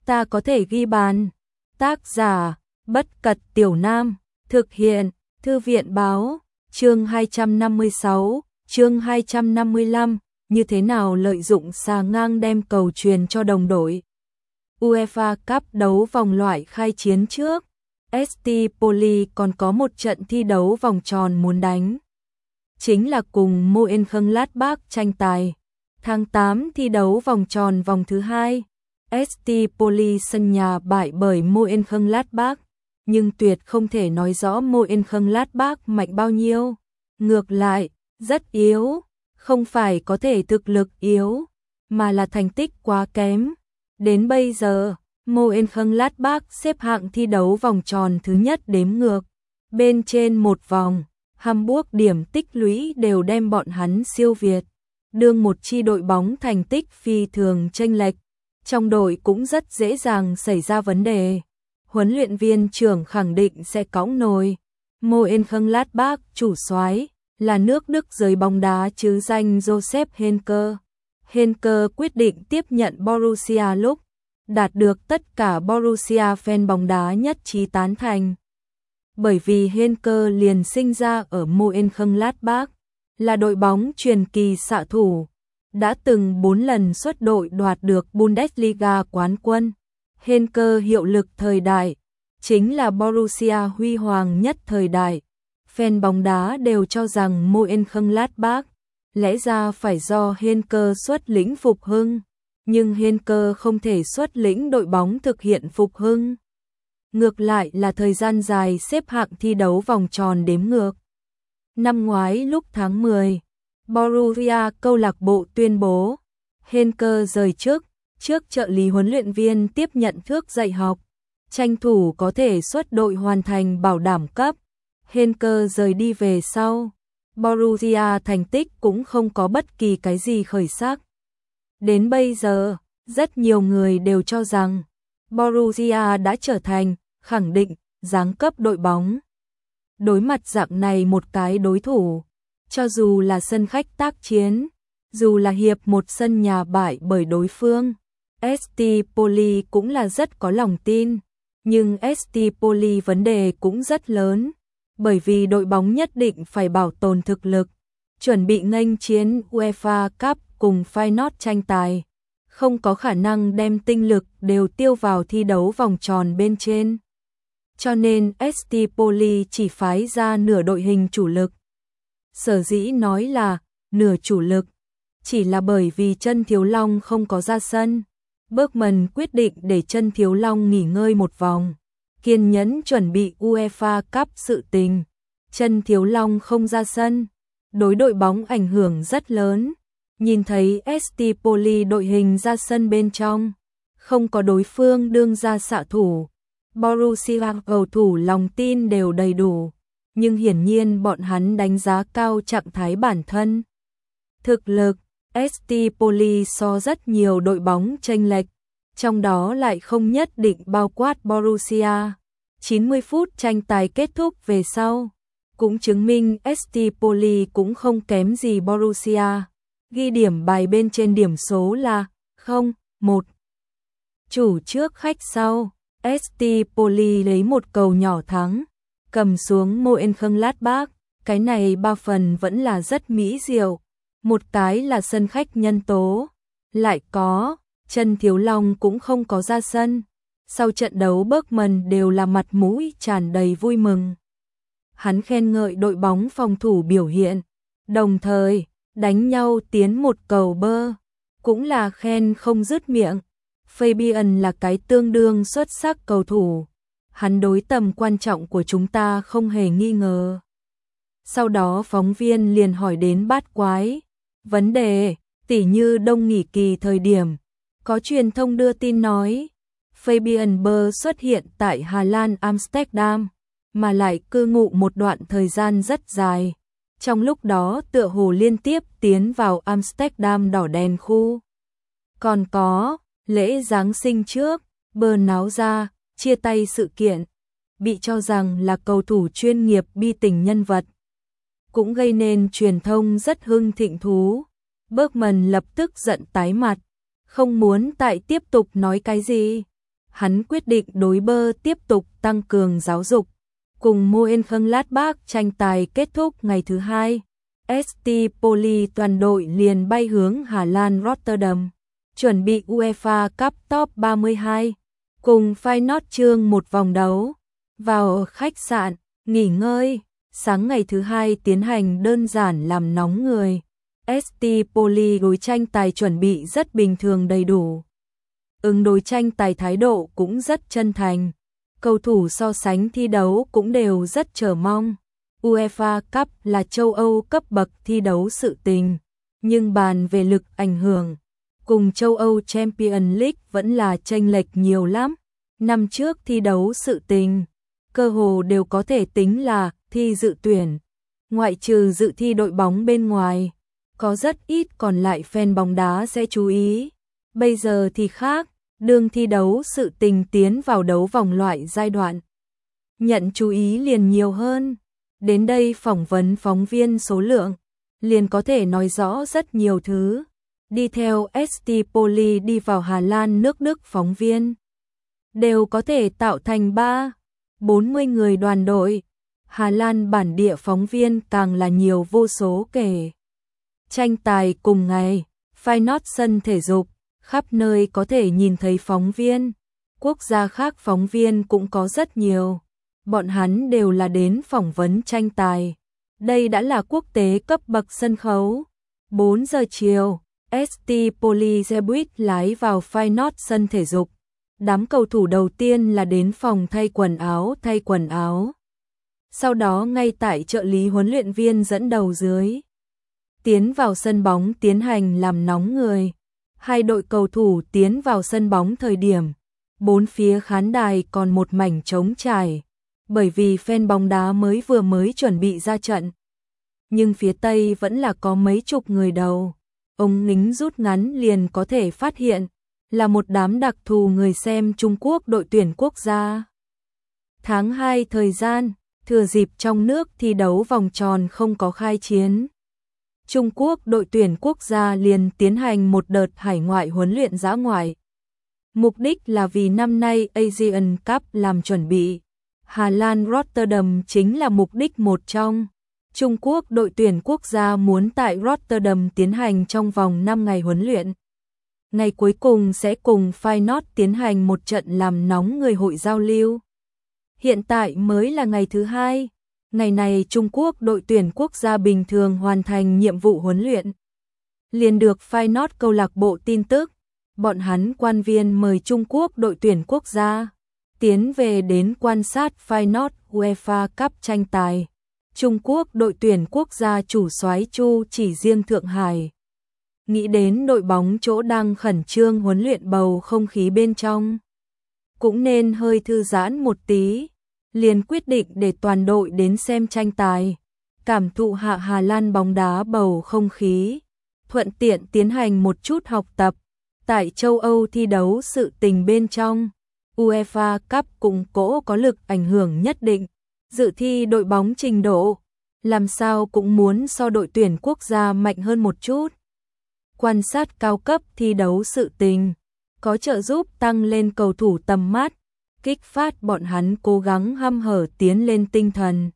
ta có thể ghi bàn. Tác giả, Bất Cật Tiểu Nam, thực hiện, Thư viện Báo, chương 256, chương 255, như thế nào lợi dụng xà ngang đem cầu truyền cho đồng đội. UEFA Cup đấu vòng loại khai chiến trước, ST Poli còn có một trận thi đấu vòng tròn muốn đánh. Chính là cùng Mönchengladbach tranh tài. Tháng 8 thi đấu vòng tròn vòng thứ 2. ST Poli sân nhà bại bởi Mönchengladbach, nhưng tuyệt không thể nói rõ Mönchengladbach mạnh bao nhiêu. Ngược lại, rất yếu, không phải có thể thực lực yếu, mà là thành tích quá kém. Đến bây giờ, Mönchengladbach xếp hạng thi đấu vòng tròn thứ nhất đếm ngược. Bên trên một vòng, Hamburg điểm tích lũy đều đem bọn hắn siêu việt. Đương một chi đội bóng thành tích phi thường chênh lệch, trong đội cũng rất dễ dàng xảy ra vấn đề. Huấn luyện viên trưởng khẳng định sẽ cõng nồi. Mönchengladbach chủ soái là nước Đức giới bóng đá chứ danh Joseph Henke. Henke quyết định tiếp nhận Borussia lúc đạt được tất cả Borussia fan bóng đá nhất trí tán thành. Bởi vì Henke liền sinh ra ở Mönchengladbach, là đội bóng truyền kỳ xạ thủ, đã từng 4 lần xuất đội đoạt được Bundesliga quán quân. Henke hiệu lực thời đại, chính là Borussia huy hoàng nhất thời đại. Fan bóng đá đều cho rằng Mönchengladbach lẽ ra phải do Henke xuất lĩnh phục hưng, nhưng Henke không thể xuất lĩnh đội bóng thực hiện phục hưng. Ngược lại là thời gian dài xếp hạng thi đấu vòng tròn đếm ngược. Năm ngoái lúc tháng 10, Borussia câu lạc bộ tuyên bố Henke rời chức, trước trợ lý huấn luyện viên tiếp nhận thước dạy học, tranh thủ có thể xuất đội hoàn thành bảo đảm cấp. Henke rời đi về sau, Borussia thành tích cũng không có bất kỳ cái gì khởi sắc. Đến bây giờ, rất nhiều người đều cho rằng Borussia đã trở thành khẳng định giáng cấp đội bóng. Đối mặt dạng này một cái đối thủ, cho dù là sân khách tác chiến, dù là hiệp một sân nhà bại bởi đối phương, ST Poli cũng là rất có lòng tin. Nhưng ST Poli vấn đề cũng rất lớn, bởi vì đội bóng nhất định phải bảo tồn thực lực, chuẩn bị nghênh chiến UEFA Cup cùng Feyenoord tranh tài, không có khả năng đem tinh lực đều tiêu vào thi đấu vòng tròn bên trên. Cho nên ST Poli chỉ phái ra nửa đội hình chủ lực. Sở dĩ nói là nửa chủ lực, chỉ là bởi vì Chân Thiếu Long không có ra sân. Bergman quyết định để Chân Thiếu Long nghỉ ngơi một vòng, kiên nhẫn chuẩn bị UEFA Cup sự tình. Chân Thiếu Long không ra sân, đối đội bóng ảnh hưởng rất lớn. Nhìn thấy ST Poli đội hình ra sân bên trong, không có đối phương đương ra xạ thủ, Borussia cầu thủ lòng tin đều đầy đủ, nhưng hiển nhiên bọn hắn đánh giá cao trạng thái bản thân. Thực lực, ST Poli so rất nhiều đội bóng chênh lệch, trong đó lại không nhất định bao quát Borussia. 90 phút tranh tài kết thúc về sau, cũng chứng minh ST Poli cũng không kém gì Borussia. Ghi điểm bài bên trên điểm số là 0-1. Chủ trước khách sau, ST Poli lấy một cầu nhỏ thắng, cầm xuống Mönchengladbach. Cái này 3 phần vẫn là rất mỹ diệu. Một cái là sân khách nhân tố, lại có Chân Thiếu Long cũng không có ra sân. Sau trận đấu Bergman đều là mặt mũi tràn đầy vui mừng. Hắn khen ngợi đội bóng phòng thủ biểu hiện, đồng thời đánh nhau tiến một cầu bơ, cũng là khen không dứt miệng. Fabian là cái tương đương xuất sắc cầu thủ, hắn đối tầm quan trọng của chúng ta không hề nghi ngờ. Sau đó phóng viên liền hỏi đến bát quái vấn đề, tỉ như đông nghỉ kỳ thời điểm, có truyền thông đưa tin nói Fabian Bơ xuất hiện tại Hà Lan Amsterdam, mà lại cư ngụ một đoạn thời gian rất dài. Trong lúc đó tựa hồ liên tiếp tiến vào Amsterdam đỏ đèn khu. Còn có, lễ Giáng sinh trước, Bơ náo ra, chia tay sự kiện, bị cho rằng là cầu thủ chuyên nghiệp bi tình nhân vật. Cũng gây nên truyền thông rất hưng thịnh thú. Bergman lập tức giận tái mặt, không muốn tại tiếp tục nói cái gì. hắn quyết định đối Bơ tiếp tục tăng cường giáo dục. Cùng Mönchengladbach tranh tài kết thúc ngày thứ hai, St. Pauli toàn đội liền bay hướng Hà Lan Rotterdam, chuẩn bị UEFA Cup Top 32, cùng Feyenoord chương một vòng đấu. Vào khách sạn, nghỉ ngơi, sáng ngày thứ hai tiến hành đơn giản làm nóng người. St. Pauli đối tranh tài chuẩn bị rất bình thường đầy đủ. Đối tranh tài thái độ cũng rất chân thành. Cầu thủ so sánh thi đấu cũng đều rất chờ mong. UEFA Cup là châu Âu cấp bậc thi đấu sự tình, nhưng bàn về lực ảnh hưởng, cùng châu Âu Champions League vẫn là chênh lệch nhiều lắm. Năm trước thi đấu sự tình, cơ hồ đều có thể tính là thi dự tuyển, ngoại trừ dự thi đội bóng bên ngoài, có rất ít còn lại fan bóng đá sẽ chú ý. Bây giờ thì khác, đương thi đấu sự tình tiến vào đấu vòng loại giai đoạn, nhận chú ý liền nhiều hơn. Đến đây phỏng vấn phóng viên số lượng, liền có thể nói rõ rất nhiều thứ. Đi theo St. Pauli đi vào Hà Lan nước Đức phóng viên, đều có thể tạo thành 30-40 người đoàn đội. Hà Lan bản địa phóng viên càng là nhiều vô số kể. Tranh tài cùng ngày, Feyenoord sân thể dục, khắp nơi có thể nhìn thấy phóng viên. Quốc gia khác phóng viên cũng có rất nhiều. Bọn hắn đều là đến phỏng vấn tranh tài. Đây đã là quốc tế cấp bậc sân khấu. 4 giờ chiều, St. Pauli xe buýt lái vào Feyenoord sân thể dục. Đám cầu thủ đầu tiên là đến phòng thay quần áo. Sau đó ngay tại trợ lý huấn luyện viên dẫn đầu dưới, tiến vào sân bóng tiến hành làm nóng người. Hai đội cầu thủ tiến vào sân bóng thời điểm, bốn phía khán đài còn một mảnh trống trải, bởi vì fan bóng đá vừa mới chuẩn bị ra trận. Nhưng phía Tây vẫn là có mấy chục người đầu. Ống kính rút ngắn liền có thể phát hiện, là một đám đặc thù người xem Trung Quốc đội tuyển quốc gia. Tháng 2 thời gian, thừa dịp trong nước thi đấu vòng tròn không có khai chiến, Trung Quốc đội tuyển quốc gia liền tiến hành một đợt hải ngoại huấn luyện dã ngoại. Mục đích là vì năm nay Asian Cup làm chuẩn bị. Hà Lan Rotterdam chính là mục đích một trong. Trung Quốc đội tuyển quốc gia muốn tại Rotterdam tiến hành trong vòng 5 ngày huấn luyện. Ngày cuối cùng sẽ cùng Feyenoord tiến hành một trận làm nóng người hội giao lưu. Hiện tại mới là ngày thứ hai. Ngày này Trung Quốc đội tuyển quốc gia bình thường hoàn thành nhiệm vụ huấn luyện. Liền được Feyenoord câu lạc bộ tin tức, bọn hắn quan viên mời Trung Quốc đội tuyển quốc gia tiến về đến quan sát Feyenoord UEFA Cup tranh tài. Trung Quốc đội tuyển quốc gia chủ soái Chu Chỉ Riêng Thượng Hải nghĩ đến đội bóng chỗ đang khẩn trương huấn luyện bầu không khí bên trong, cũng nên hơi thư giãn một tí, liền quyết định để toàn đội đến xem tranh tài, cảm thụ hạ Hà Lan bóng đá bầu không khí, thuận tiện tiến hành một chút học tập. Tại châu Âu thi đấu sự tình bên trong, UEFA Cup cùng cỗ có lực ảnh hưởng nhất định, dự thi đội bóng trình độ, làm sao cũng muốn so đội tuyển quốc gia mạnh hơn một chút. Quan sát cao cấp thi đấu sự tình, có trợ giúp tăng lên cầu thủ tầm mắt, kích phát bọn hắn cố gắng hăm hở tiến lên tinh thần.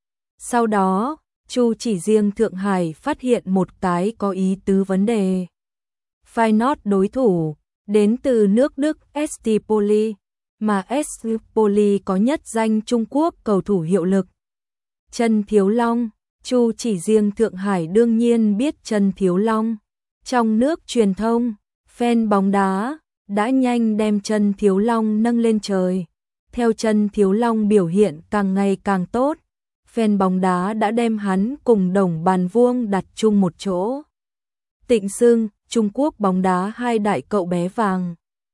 Sau đó, Chu Chỉ Riêng Thượng Hải phát hiện một cái có ý tứ vấn đề. Feyenoord đối thủ đến từ nước Đức St. Pauli, mà St. Pauli có nhất danh Trung Quốc cầu thủ hiệu lực. Trần Thiếu Long, Chu Chỉ Riêng Thượng Hải đương nhiên biết Trần Thiếu Long. Trong nước truyền thông, fan bóng đá đã nhanh đem Trần Thiếu Long nâng lên trời. Theo Trần Thiếu Long biểu hiện càng ngày càng tốt, fan bóng đá đã đem hắn cùng Đồng Bàn Vuông đặt chung một chỗ. Tịnh xưng Trung Quốc bóng đá hai đại cậu bé vàng.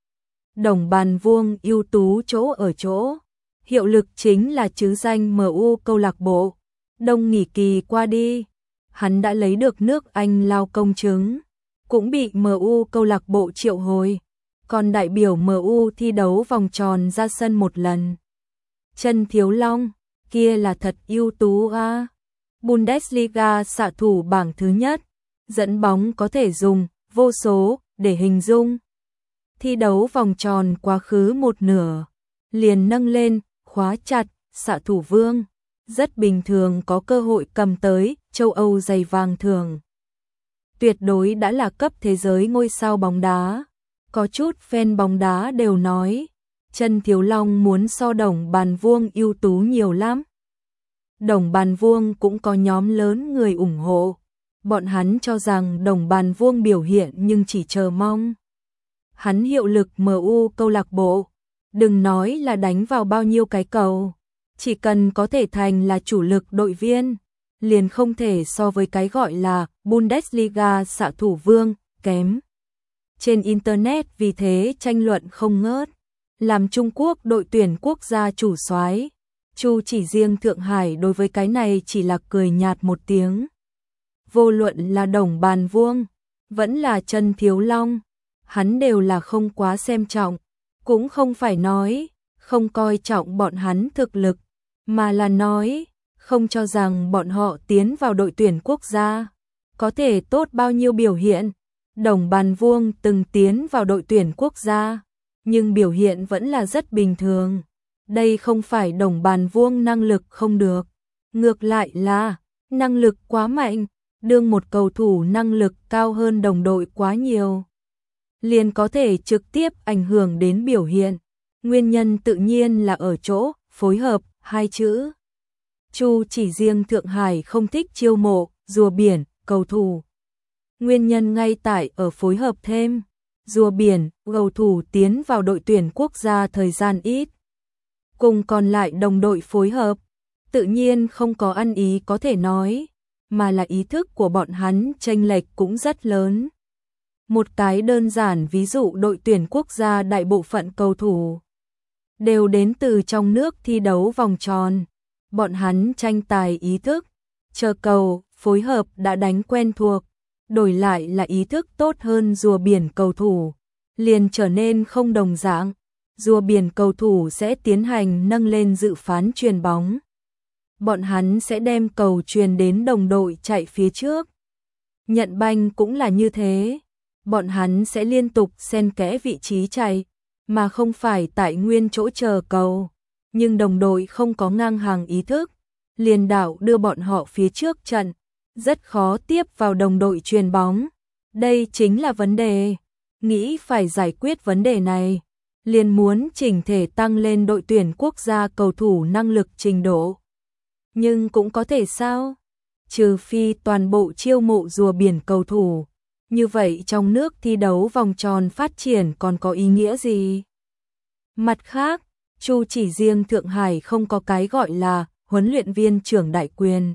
Đồng Bàn Vuông ưu tú chỗ ở chỗ, hiệu lực chính là chứ danh MU câu lạc bộ. Đông nghỉ kỳ qua đi, hắn đã lấy được nước Anh lao công chứng, cũng bị MU câu lạc bộ triệu hồi, còn đại biểu MU thi đấu vòng tròn ra sân một lần. Trần Thiếu Long, kia là thật ưu tú a. Bundesliga xạ thủ bảng thứ nhất, dẫn bóng có thể dùng vô số để hình dung. Thi đấu vòng tròn quá khứ một nửa, liền nâng lên, khóa chặt, xạ thủ vương. Rất bình thường có cơ hội cầm tới châu Âu giày vàng thường. Tuyệt đối đã là cấp thế giới ngôi sao bóng đá. Có chút fan bóng đá đều nói, Chân Thiếu Long muốn so Đồng Bàn Vuông ưu tú nhiều lắm. Đồng Bàn Vuông cũng có nhóm lớn người ủng hộ. Bọn hắn cho rằng Đồng Bàn Vuông biểu hiện nhưng chỉ chờ mong. Hắn hiệu lực MU câu lạc bộ, đừng nói là đánh vào bao nhiêu cái cầu, chỉ cần có thể thành là chủ lực đội viên, liền không thể so với cái gọi là Bundesliga xạ thủ vương kém. Trên internet vì thế tranh luận không ngớt, làm Trung Quốc đội tuyển quốc gia chủ soái, Chu Chỉ Riêng Thượng Hải đối với cái này chỉ là cười nhạt một tiếng. Vô luận là Đồng Bàn Vuông, vẫn là Chân Thiếu Long, hắn đều là không quá xem trọng, cũng không phải nói không coi trọng bọn hắn thực lực, mà là nói không cho rằng bọn họ tiến vào đội tuyển quốc gia có thể tốt bao nhiêu biểu hiện. Đồng Bàn Vuông từng tiến vào đội tuyển quốc gia, nhưng biểu hiện vẫn là rất bình thường. Đây không phải Đồng Bàn Vuông năng lực không được, ngược lại là năng lực quá mạnh, đương một cầu thủ năng lực cao hơn đồng đội quá nhiều, liền có thể trực tiếp ảnh hưởng đến biểu hiện. Nguyên nhân tự nhiên là ở chỗ phối hợp hai chữ. Chu Chỉ Riêng Thượng Hải không thích chiêu mộ rùa biển cầu thủ. Nguyên nhân ngay tại ở phối hợp thêm. Rùa biển cầu thủ tiến vào đội tuyển quốc gia thời gian ít, cùng còn lại đồng đội phối hợp, tự nhiên không có ăn ý có thể nói, mà là ý thức của bọn hắn chênh lệch cũng rất lớn. Một cái đơn giản ví dụ, đội tuyển quốc gia đại bộ phận cầu thủ đều đến từ trong nước thi đấu vòng tròn, bọn hắn tranh tài ý thức, chờ cầu, phối hợp đã đánh quen thuộc, đổi lại là ý thức tốt hơn rùa biển cầu thủ, liền trở nên không đồng dạng. Rùa biển cầu thủ sẽ tiến hành nâng lên dự phán chuyền bóng. Bọn hắn sẽ đem cầu truyền đến đồng đội chạy phía trước. Nhận banh cũng là như thế. Bọn hắn sẽ liên tục xen kẽ vị trí chạy, mà không phải tại nguyên chỗ chờ cầu. Nhưng đồng đội không có ngang hàng ý thức, liền đảo đưa bọn họ phía trước trận, rất khó tiếp vào đồng đội chuyền bóng. Đây chính là vấn đề. Nghĩ phải giải quyết vấn đề này, liền muốn chỉnh thể tăng lên đội tuyển quốc gia cầu thủ năng lực trình độ. Nhưng cũng có thể sao? Trừ phi toàn bộ chiêu mộ rùa biển cầu thủ, như vậy trong nước thi đấu vòng tròn phát triển còn có ý nghĩa gì? Mặt khác, Chu Chỉ Riêng Thượng Hải không có cái gọi là huấn luyện viên trưởng đại quyền.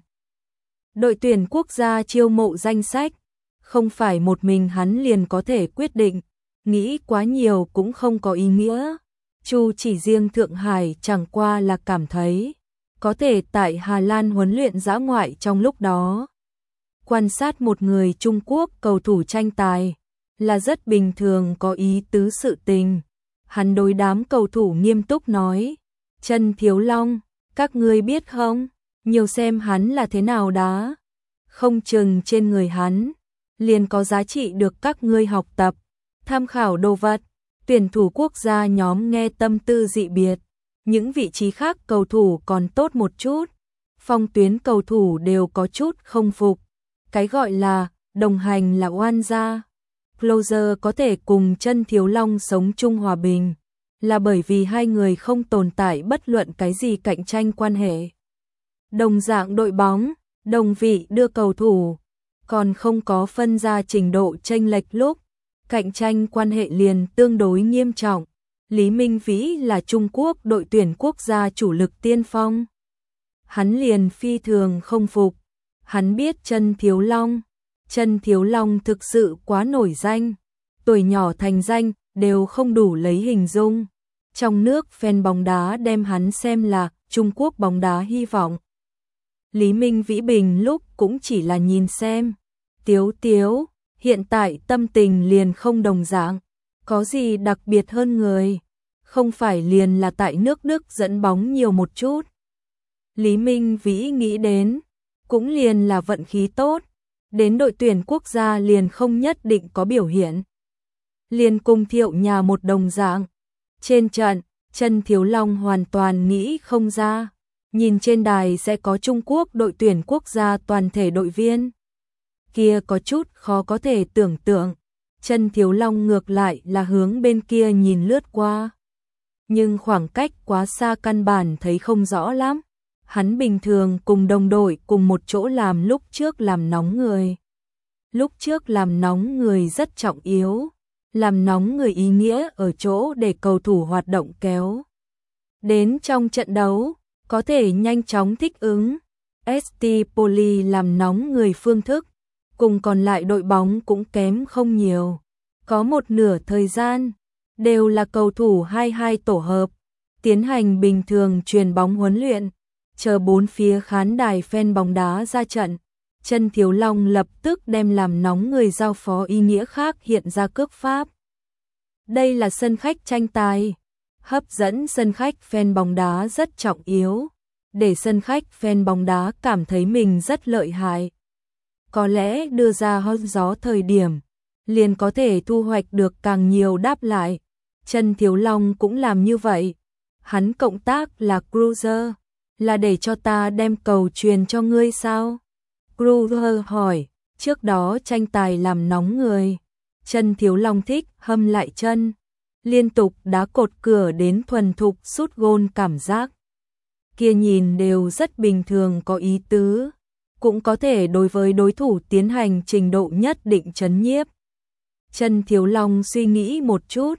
Đội tuyển quốc gia chiêu mộ danh sách, không phải một mình hắn liền có thể quyết định, nghĩ quá nhiều cũng không có ý nghĩa. Chu Chỉ Riêng Thượng Hải chẳng qua là cảm thấy có thể tại Hà Lan huấn luyện dã ngoại trong lúc đó. Quan sát một người Trung Quốc cầu thủ tranh tài là rất bình thường có ý tứ sự tình. Hắn đối đám cầu thủ nghiêm túc nói, Chân Thiếu Long, các ngươi biết không, nhiều xem hắn là thế nào đá. Không chừng trên người hắn liền có giá trị được các ngươi học tập, tham khảo đồ vật. Tuyển thủ quốc gia nhóm nghe tâm tư dị biệt, những vị trí khác cầu thủ còn tốt một chút, phong tuyến cầu thủ đều có chút không phục. Cái gọi là đồng hành là oan gia. Closer có thể cùng Chân Thiếu Long sống chung hòa bình, là bởi vì hai người không tồn tại bất luận cái gì cạnh tranh quan hệ. Đồng dạng đội bóng, đồng vị đưa cầu thủ, còn không có phân ra trình độ chênh lệch lúc, cạnh tranh quan hệ liền tương đối nghiêm trọng. Lý Minh Vĩ là Trung Quốc đội tuyển quốc gia chủ lực tiên phong. Hắn liền phi thường không phục. Hắn biết Chân Thiếu Long thực sự quá nổi danh. Tuổi nhỏ thành danh đều không đủ lấy hình dung. Trong nước fan bóng đá đem hắn xem là Trung Quốc bóng đá hy vọng. Lý Minh Vĩ bình lúc cũng chỉ là nhìn xem. Tiếu, hiện tại tâm tình liền không đồng dạng. Có gì đặc biệt hơn người? Không phải liền là tại nước Đức dẫn bóng nhiều một chút. Lý Minh Vĩ nghĩ đến, cũng liền là vận khí tốt. Đến đội tuyển quốc gia liền không nhất định có biểu hiện. liền cùng Thiệu nhà một đồng dạng. Trên trận, Chân Thiếu Long hoàn toàn nghĩ không ra, nhìn trên đài sẽ có Trung Quốc đội tuyển quốc gia toàn thể đội viên. Kia có chút khó có thể tưởng tượng, Chân Thiếu Long ngược lại là hướng bên kia nhìn lướt qua. Nhưng khoảng cách quá xa căn bản thấy không rõ lắm. Hắn bình thường cùng đồng đội cùng một chỗ làm lúc trước làm nóng người. Lúc trước làm nóng người rất trọng yếu. Làm nóng người ý nghĩa ở chỗ để cầu thủ hoạt động kéo đến trong trận đấu, có thể nhanh chóng thích ứng. ST Poli làm nóng người phương thức, cùng còn lại đội bóng cũng kém không nhiều. Có một nửa thời gian, đều là cầu thủ 22 tổ hợp, tiến hành bình thường chuyền bóng huấn luyện, chờ bốn phía khán đài fan bóng đá ra trận. Chân Thiếu Long lập tức đem làm nóng người giao phó ý nghĩa khác hiện ra cước pháp. Đây là sân khách tranh tài, hấp dẫn sân khách fan bóng đá rất trọng yếu, để sân khách fan bóng đá cảm thấy mình rất lợi hại. Có lẽ đưa ra hot gió thời điểm, liền có thể thu hoạch được càng nhiều đáp lại. Chân Thiếu Long cũng làm như vậy. Hắn cộng tác là Cruiser, là để cho ta đem cầu truyền cho ngươi sao? Cruiser hỏi, trước đó tranh tài làm nóng người. Chân Thiếu Long thích hâm lại chân, liên tục đá cột cửa đến thuần thục sút gôn cảm giác. Kia nhìn đều rất bình thường có ý tứ, cũng có thể đối với đối thủ tiến hành trình độ nhất định trấn nhiếp. Chân Thiếu Long suy nghĩ một chút,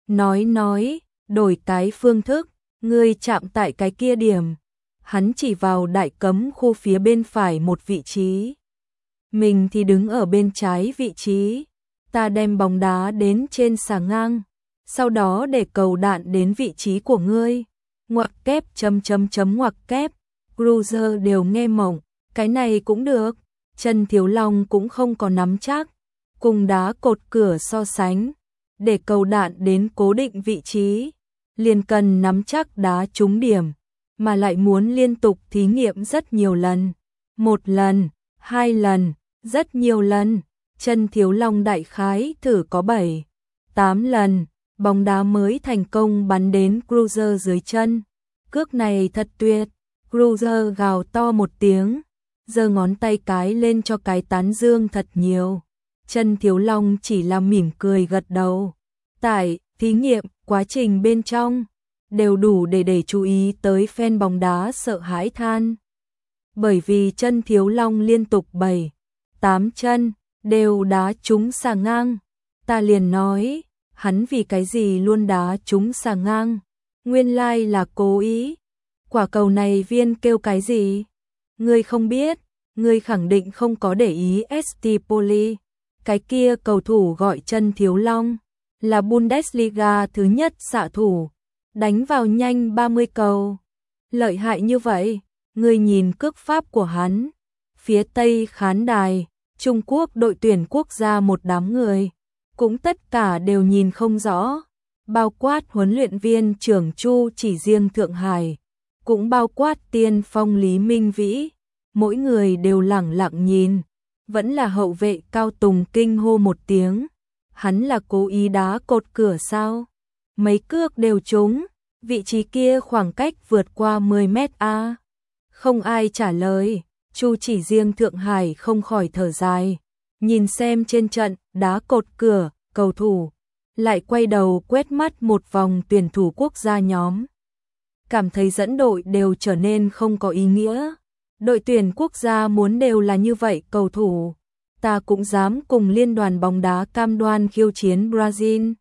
nói, đổi cái phương thức, ngươi chạm tại cái kia điểm. Hắn chỉ vào đại cấm khu phía bên phải một vị trí. Mình thì đứng ở bên trái vị trí. Ta đem bóng đá đến trên xà ngang, sau đó để cầu đạn đến vị trí của ngươi. Ngoặc kép ngoặc kép. Cruiser đều nghe mộng, cái này cũng được. Chân Thiếu Long cũng không có nắm chắc, cùng đá cột cửa so sánh, để cầu đạn đến cố định vị trí, liền cần nắm chắc đá trúng điểm, mà lại muốn liên tục thí nghiệm rất nhiều lần. 1 lần, 2 lần, rất nhiều lần. Chân Thiếu Long đại khái thử có 7, 8 lần, bóng đá mới thành công bắn đến Cruiser dưới chân. Cước này thật tuyệt. Cruiser gào to một tiếng, giơ ngón tay cái lên cho cái tán dương thật nhiều. Chân Thiếu Long chỉ là mỉm cười gật đầu. Tại thí nghiệm quá trình bên trong đều đủ để chú ý tới fan bóng đá sợ hãi than. Bởi vì Chân Thiếu Long liên tục 7, 8 chân đều đá trúng xà ngang. Ta liền nói, hắn vì cái gì luôn đá trúng xà ngang? Nguyên lai là cố ý. Quả cầu này viên kêu cái gì? Ngươi không biết, ngươi khẳng định không có để ý ST Poli. Cái kia cầu thủ gọi Chân Thiếu Long, là Bundesliga thứ nhất xạ thủ, đánh vào nhanh 30 cầu. Lợi hại như vậy, ngươi nhìn cước pháp của hắn. Phía tây khán đài, Trung Quốc đội tuyển quốc gia một đám người, cũng tất cả đều nhìn không rõ, bao quát huấn luyện viên trưởng Chu Chỉ Riêng Thượng Hải, cũng bao quát tiên phong Lý Minh Vĩ, mỗi người đều lẳng lặng nhìn. Vẫn là hậu vệ Cao Tùng kinh hô một tiếng, hắn là cố ý đá cột cửa sao? Mấy cước đều trúng, vị trí kia khoảng cách vượt qua 10 mét a. Không ai trả lời. Chu Chỉ Riêng Thượng Hải không khỏi thở dài, nhìn xem trên trận đá cột cửa, cầu thủ, lại quay đầu quét mắt một vòng tuyển thủ quốc gia nhóm. Cảm thấy dẫn đội đều trở nên không có ý nghĩa. Đội tuyển quốc gia muốn đều là như vậy cầu thủ, ta cũng dám cùng liên đoàn bóng đá cam đoan khiêu chiến Brazil.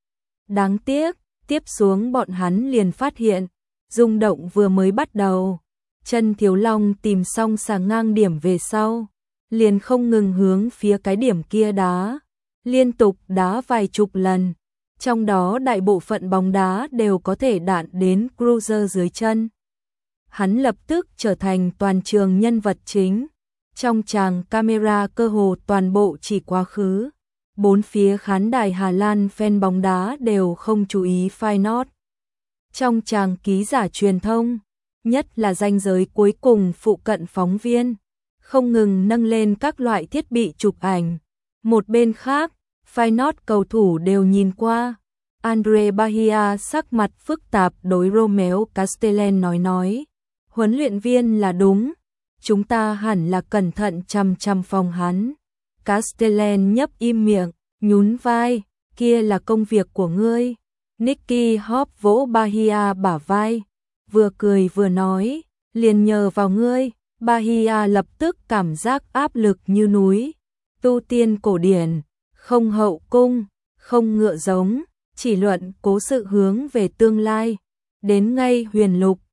Đáng tiếc, tiếp xuống bọn hắn liền phát hiện, rung động vừa mới bắt đầu. Chân Thiếu Long tìm xong xà ngang điểm về sau, liền không ngừng hướng phía cái điểm kia đá, liên tục đá vài chục lần, trong đó đại bộ phận bóng đá đều có thể đạn đến Cruiser dưới chân. Hắn lập tức trở thành toàn trường nhân vật chính, trong tràng camera cơ hồ toàn bộ chỉ quá khứ, bốn phía khán đài Hà Lan fan bóng đá đều không chú ý Feyenoord. Trong tràng ký giả truyền thông, nhất là ranh giới cuối cùng phụ cận phóng viên, không ngừng nâng lên các loại thiết bị chụp ảnh. Một bên khác, Feyenoord cầu thủ đều nhìn qua. Andre Bahia sắc mặt phức tạp đối Romeo Castellan nói. Huấn luyện viên là đúng, chúng ta hẳn là cẩn thận chăm phòng hắn. Castellan nhấp im miệng, nhún vai, kia là công việc của ngươi. Nicky Hop vỗ Bahia bả vai, vừa cười vừa nói, liền nhờ vào ngươi. Bahia lập tức cảm giác áp lực như núi. Tu tiên cổ điển, không hậu cung, không ngựa giống, chỉ luận cố sự hướng về tương lai. Đến ngay huyền lục,